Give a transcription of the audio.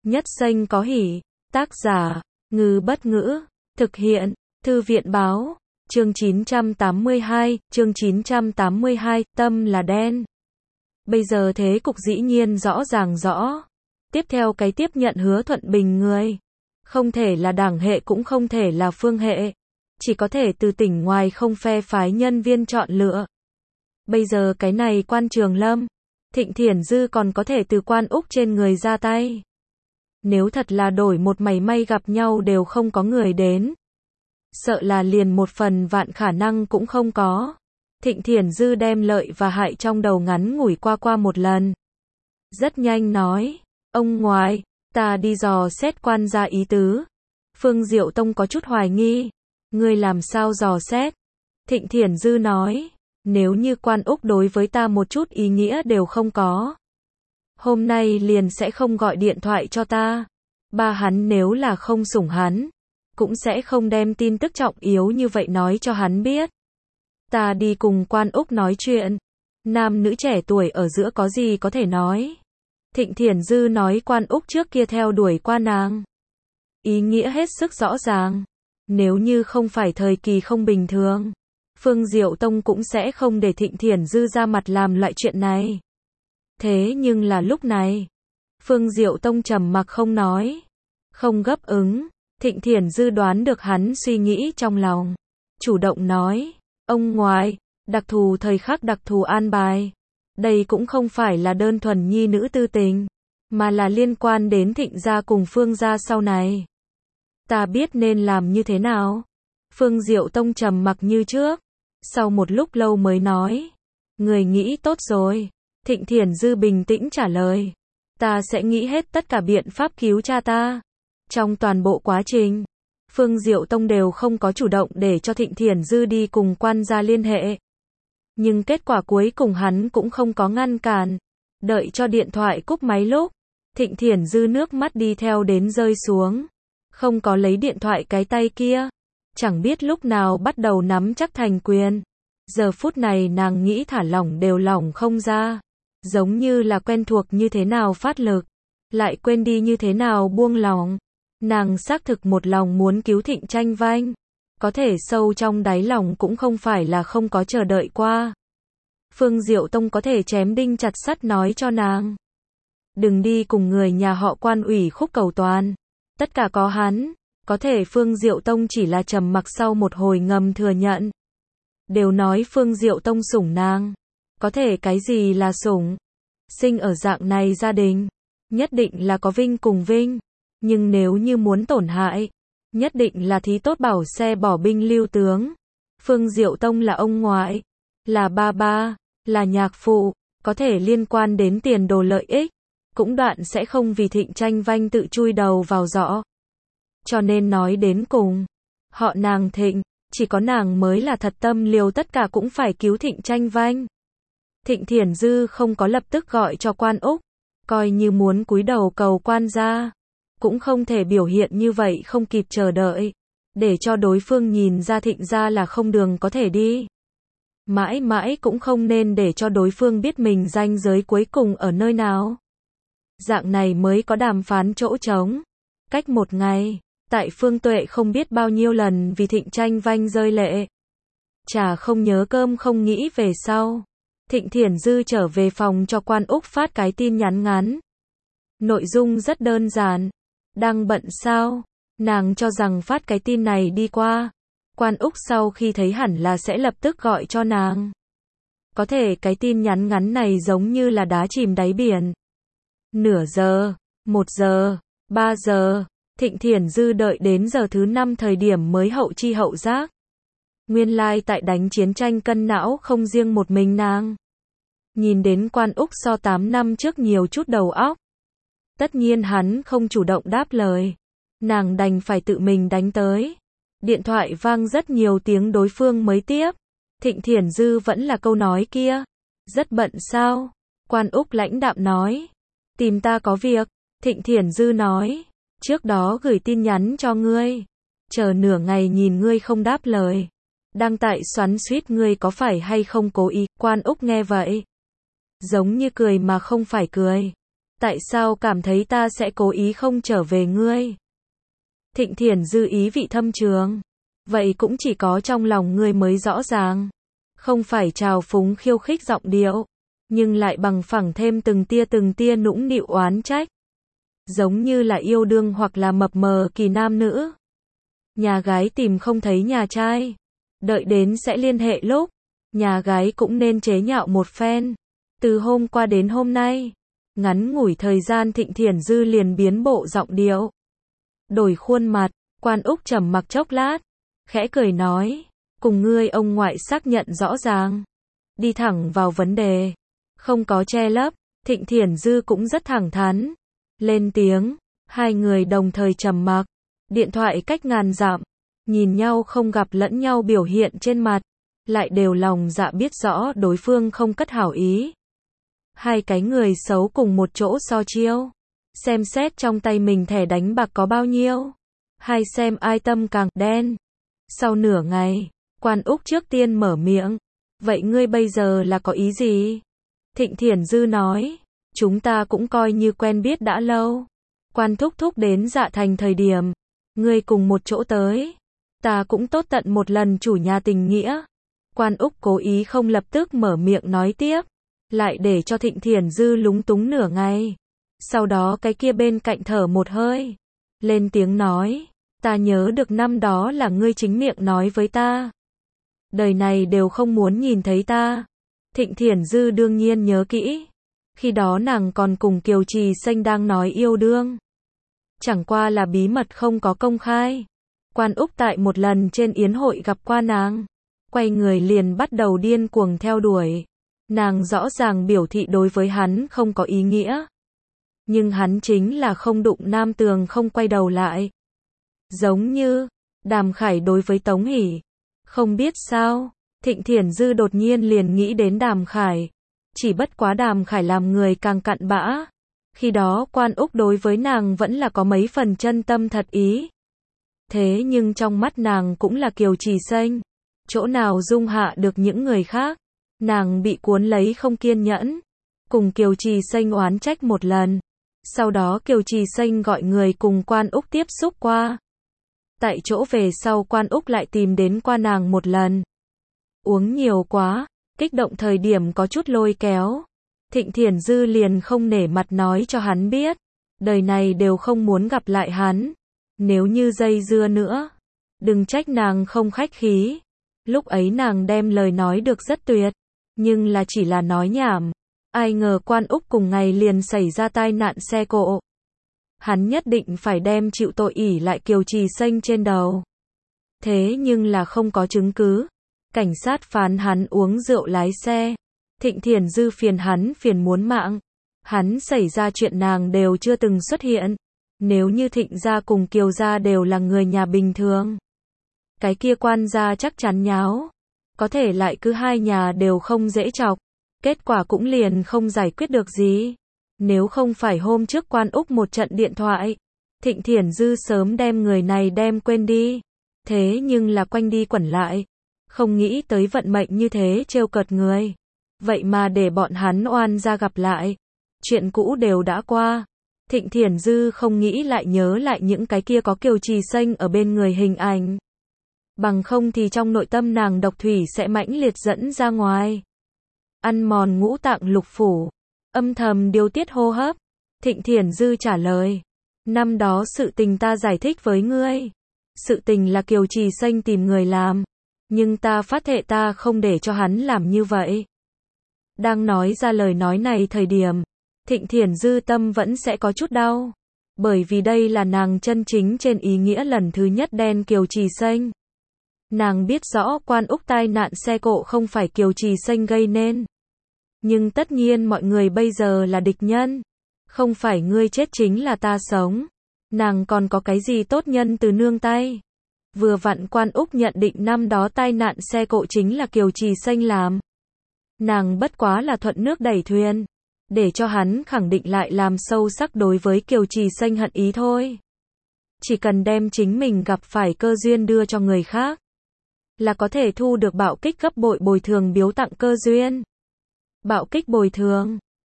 Nhất xanh có hỉ. Tác giả, Ngư Bất Ngữ. Thực hiện, Thư viện Báo. Chương 982, tâm là đen. Bây giờ thế cục dĩ nhiên rõ ràng rõ. Tiếp theo cái tiếp nhận Hứa Thuận Bình người. Không thể là Đảng hệ cũng không thể là Phương hệ. Chỉ có thể từ tỉnh ngoài không phe phái nhân viên chọn lựa. Bây giờ cái này Quan Trường Lâm, Thịnh Thiển Dư còn có thể từ Quan Úc trên người ra tay. Nếu thật là đổi một mảy may gặp nhau đều không có người đến. Sợ là liền một phần vạn khả năng cũng không có. Thịnh Thiển Dư đem lợi và hại trong đầu ngắn ngủi qua một lần. Rất nhanh nói, ông ngoại, ta đi dò xét quan gia ý tứ. Phương Diệu Tông có chút hoài nghi. Ngươi làm sao dò xét? Thịnh Thiển Dư nói, nếu như Quan Úc đối với ta một chút ý nghĩa đều không có. Hôm nay liền sẽ không gọi điện thoại cho ta. Ba hắn nếu là không sủng hắn, cũng sẽ không đem tin tức trọng yếu như vậy nói cho hắn biết. Ta đi cùng Quan Úc nói chuyện. Nam nữ trẻ tuổi ở giữa có gì có thể nói. Thịnh Thiển Dư nói Quan Úc trước kia theo đuổi qua nàng. Ý nghĩa hết sức rõ ràng. Nếu như không phải thời kỳ không bình thường, Phương Diệu Tông cũng sẽ không để Thịnh Thiển Dư ra mặt làm loại chuyện này. Thế nhưng là lúc này, Phương Diệu Tông trầm mặc không nói, không gấp ứng. Thịnh Thiển Dư đoán được hắn suy nghĩ trong lòng, chủ động nói, ông ngoại, đặc thù thời khắc đặc thù an bài. Đây cũng không phải là đơn thuần nhi nữ tư tình, mà là liên quan đến Thịnh gia cùng Phương gia sau này. Ta biết nên làm như thế nào. Phương Diệu Tông trầm mặc như trước, sau một lúc lâu mới nói, người nghĩ tốt rồi. Thịnh Thiển Dư bình tĩnh trả lời, ta sẽ nghĩ hết tất cả biện pháp cứu cha ta. Trong toàn bộ quá trình, Phương Diệu Tông đều không có chủ động để cho Thịnh Thiển Dư đi cùng quan gia liên hệ. Nhưng kết quả cuối cùng hắn cũng không có ngăn cản. Đợi cho điện thoại cúp máy lúc, Thịnh Thiển Dư nước mắt đi theo đến rơi xuống. Không có lấy điện thoại cái tay kia. Chẳng biết lúc nào bắt đầu nắm chắc thành quyền. Giờ phút này nàng nghĩ thả lỏng đều lỏng không ra. Giống như là quen thuộc như thế nào phát lực, lại quên đi như thế nào buông lỏng. Nàng xác thực một lòng muốn cứu Thịnh Tranh Vanh. Có thể sâu trong đáy lòng cũng không phải là không có chờ đợi qua. Phương Diệu Tông có thể chém đinh chặt sắt nói cho nàng. Đừng đi cùng người nhà họ Quan ủy khúc cầu toàn. Tất cả có hắn. Có thể Phương Diệu Tông chỉ là trầm mặc sau một hồi ngầm thừa nhận. Đều nói Phương Diệu Tông sủng nàng. Có thể cái gì là sủng? Sinh ở dạng này gia đình, nhất định là có vinh cùng vinh. Nhưng nếu như muốn tổn hại, nhất định là thí tốt bảo xe bỏ binh lưu tướng. Phương Diệu Tông là ông ngoại, là ba ba, là nhạc phụ, có thể liên quan đến tiền đồ lợi ích, cũng đoạn sẽ không vì Thịnh Tranh Vanh tự chui đầu vào giỏ. Cho nên nói đến cùng, họ nàng Thịnh, chỉ có nàng mới là thật tâm liều tất cả cũng phải cứu Thịnh Tranh Vanh. Thịnh Thiển Dư không có lập tức gọi cho Quan Úc, coi như muốn cúi đầu cầu quan gia, cũng không thể biểu hiện như vậy không kịp chờ đợi, để cho đối phương nhìn ra Thịnh gia là không đường có thể đi. Mãi mãi cũng không nên để cho đối phương biết mình ranh giới cuối cùng ở nơi nào. Dạng này mới có đàm phán chỗ trống. Cách một ngày, tại Phương Tuệ không biết bao nhiêu lần vì Thịnh Tranh Vanh rơi lệ. Trà không nhớ cơm không nghĩ về sau. Thịnh Thiển Dư trở về phòng cho Quan Úc phát cái tin nhắn ngắn. Nội dung rất đơn giản. Đang bận sao? Nàng cho rằng phát cái tin này đi qua. Quan Úc sau khi thấy hẳn là sẽ lập tức gọi cho nàng. Có thể cái tin nhắn ngắn này giống như là đá chìm đáy biển. Nửa giờ, 1 giờ, 3 giờ, Thịnh Thiển Dư đợi đến giờ thứ 5 thời điểm mới hậu chi hậu giác. Nguyên lai tại đánh chiến tranh cân não không riêng một mình nàng. Nhìn đến Quan Úc so 8 năm trước nhiều chút đầu óc. Tất nhiên hắn không chủ động đáp lời. Nàng đành phải tự mình đánh tới. Điện thoại vang rất nhiều tiếng đối phương mới tiếp. Thịnh Thiển Dư vẫn là câu nói kia. Rất bận sao? Quan Úc lãnh đạm nói. Tìm ta có việc. Thịnh Thiển Dư nói. Trước đó gửi tin nhắn cho ngươi. Chờ nửa ngày nhìn ngươi không đáp lời. Đang tại xoắn xuýt ngươi có phải hay không cố ý. Quan Úc nghe vậy, giống như cười mà không phải cười. Tại sao cảm thấy ta sẽ cố ý không trở về ngươi? Thịnh Thiển Dư ý vị thâm trường. Vậy cũng chỉ có trong lòng ngươi mới rõ ràng. Không phải trào phúng khiêu khích giọng điệu, nhưng lại bằng phẳng thêm từng tia nũng nịu oán trách. Giống như là yêu đương hoặc là mập mờ kỳ nam nữ. Nhà gái tìm không thấy nhà trai. Đợi đến sẽ liên hệ lúc. Nhà gái cũng nên chế nhạo một phen. Từ hôm qua đến hôm nay. Ngắn ngủi thời gian Thịnh Thiển Dư liền biến bộ giọng điệu. Đổi khuôn mặt, Quan Úc trầm mặc chốc lát. Khẽ cười nói. Cùng ngươi ông ngoại xác nhận rõ ràng. Đi thẳng vào vấn đề. Không có che lấp. Thịnh Thiển Dư cũng rất thẳng thắn. Lên tiếng. Hai người đồng thời trầm mặc. Điện thoại cách ngàn dặm. Nhìn nhau không gặp lẫn nhau biểu hiện trên mặt. Lại đều lòng dạ biết rõ đối phương không cất hảo ý. Hai cái người xấu cùng một chỗ so chiêu. Xem xét trong tay mình thẻ đánh bạc có bao nhiêu. Hai xem ai tâm càng đen. Sau nửa ngày, Quan Úc trước tiên mở miệng. Vậy ngươi bây giờ là có ý gì? Thịnh Thiển Dư nói. Chúng ta cũng coi như quen biết đã lâu. Quan thúc thúc đến Dạ Thành thời điểm. Ngươi cùng một chỗ tới. Ta cũng tốt tận một lần chủ nhà tình nghĩa. Quan Úc cố ý không lập tức mở miệng nói tiếp. Lại để cho Thịnh Thiển Dư lúng túng nửa ngày. Sau đó cái kia bên cạnh thở một hơi. Lên tiếng nói. Ta nhớ được năm đó là ngươi chính miệng nói với ta. Đời này đều không muốn nhìn thấy ta. Thịnh Thiển Dư đương nhiên nhớ kỹ. Khi đó nàng còn cùng Kiều Trì Xanh đang nói yêu đương. Chẳng qua là bí mật không có công khai. Quan Úc tại một lần trên yến hội gặp qua nàng. Quay người liền bắt đầu điên cuồng theo đuổi. Nàng rõ ràng biểu thị đối với hắn không có ý nghĩa. Nhưng hắn chính là không đụng nam tường không quay đầu lại. Giống như Đàm Khải đối với Tống Hỷ. Không biết sao, Thịnh Thiển Dư đột nhiên liền nghĩ đến Đàm Khải. Chỉ bất quá Đàm Khải làm người càng cặn bã. Khi đó Quan Úc đối với nàng vẫn là có mấy phần chân tâm thật ý. Thế nhưng trong mắt nàng cũng là Kiều Trì Xanh. Chỗ nào dung hạ được những người khác. Nàng bị cuốn lấy không kiên nhẫn. Cùng Kiều Trì Xanh oán trách một lần. Sau đó Kiều Trì Xanh gọi người cùng Quan Úc tiếp xúc qua. Tại chỗ về sau Quan Úc lại tìm đến qua nàng một lần. Uống nhiều quá, kích động thời điểm có chút lôi kéo. Thịnh Thiển Dư liền không nể mặt nói cho hắn biết. Đời này đều không muốn gặp lại hắn. Nếu như dây dưa nữa. Đừng trách nàng không khách khí. Lúc ấy nàng đem lời nói được rất tuyệt. Nhưng là chỉ là nói nhảm. Ai ngờ Quan Úc cùng ngày liền xảy ra tai nạn xe cộ. Hắn nhất định phải đem chịu tội ỷ lại Kiều Trì Xanh trên đầu. Thế nhưng là không có chứng cứ. Cảnh sát phán hắn uống rượu lái xe. Thịnh Thiển Dư phiền hắn phiền muốn mạng. Hắn xảy ra chuyện nàng đều chưa từng xuất hiện. Nếu như Thịnh gia cùng Kiều gia đều là người nhà bình thường. Cái kia Quan gia chắc chắn nháo. Có thể lại cứ hai nhà đều không dễ chọc. Kết quả cũng liền không giải quyết được gì. Nếu không phải hôm trước Quan Úc một trận điện thoại. Thịnh Thiển Dư sớm đem người này đem quên đi. Thế nhưng là quanh đi quẩn lại. Không nghĩ tới vận mệnh như thế trêu cợt người. Vậy mà để bọn hắn oan ra gặp lại. Chuyện cũ đều đã qua. Thịnh Thiển Dư không nghĩ lại nhớ lại những cái kia có Kiều Trì Xanh ở bên người hình ảnh. Bằng không thì trong nội tâm nàng độc thủy sẽ mãnh liệt dẫn ra ngoài. Ăn mòn ngũ tạng lục phủ. Âm thầm điều tiết hô hấp. Thịnh Thiển Dư trả lời. Năm đó sự tình ta giải thích với ngươi. Sự tình là Kiều Trì Xanh tìm người làm. Nhưng ta phát thệ ta không để cho hắn làm như vậy. Đang nói ra lời nói này thời điểm. Thịnh Thiển Dư tâm vẫn sẽ có chút đau. Bởi vì đây là nàng chân chính trên ý nghĩa lần thứ nhất đen Kiều Trì Xanh. Nàng biết rõ Quan Úc tai nạn xe cộ không phải Kiều Trì Xanh gây nên. Nhưng tất nhiên mọi người bây giờ là địch nhân. Không phải ngươi chết chính là ta sống. Nàng còn có cái gì tốt nhân từ nương tay. Vừa vặn Quan Úc nhận định năm đó tai nạn xe cộ chính là Kiều Trì Xanh làm. Nàng bất quá là thuận nước đẩy thuyền. Để cho hắn khẳng định lại làm sâu sắc đối với Kiều Trì Xanh hận ý thôi. Chỉ cần đem chính mình gặp phải cơ duyên đưa cho người khác. Là có thể thu được bạo kích gấp bội bồi thường biếu tặng cơ duyên. Bạo kích bồi thường.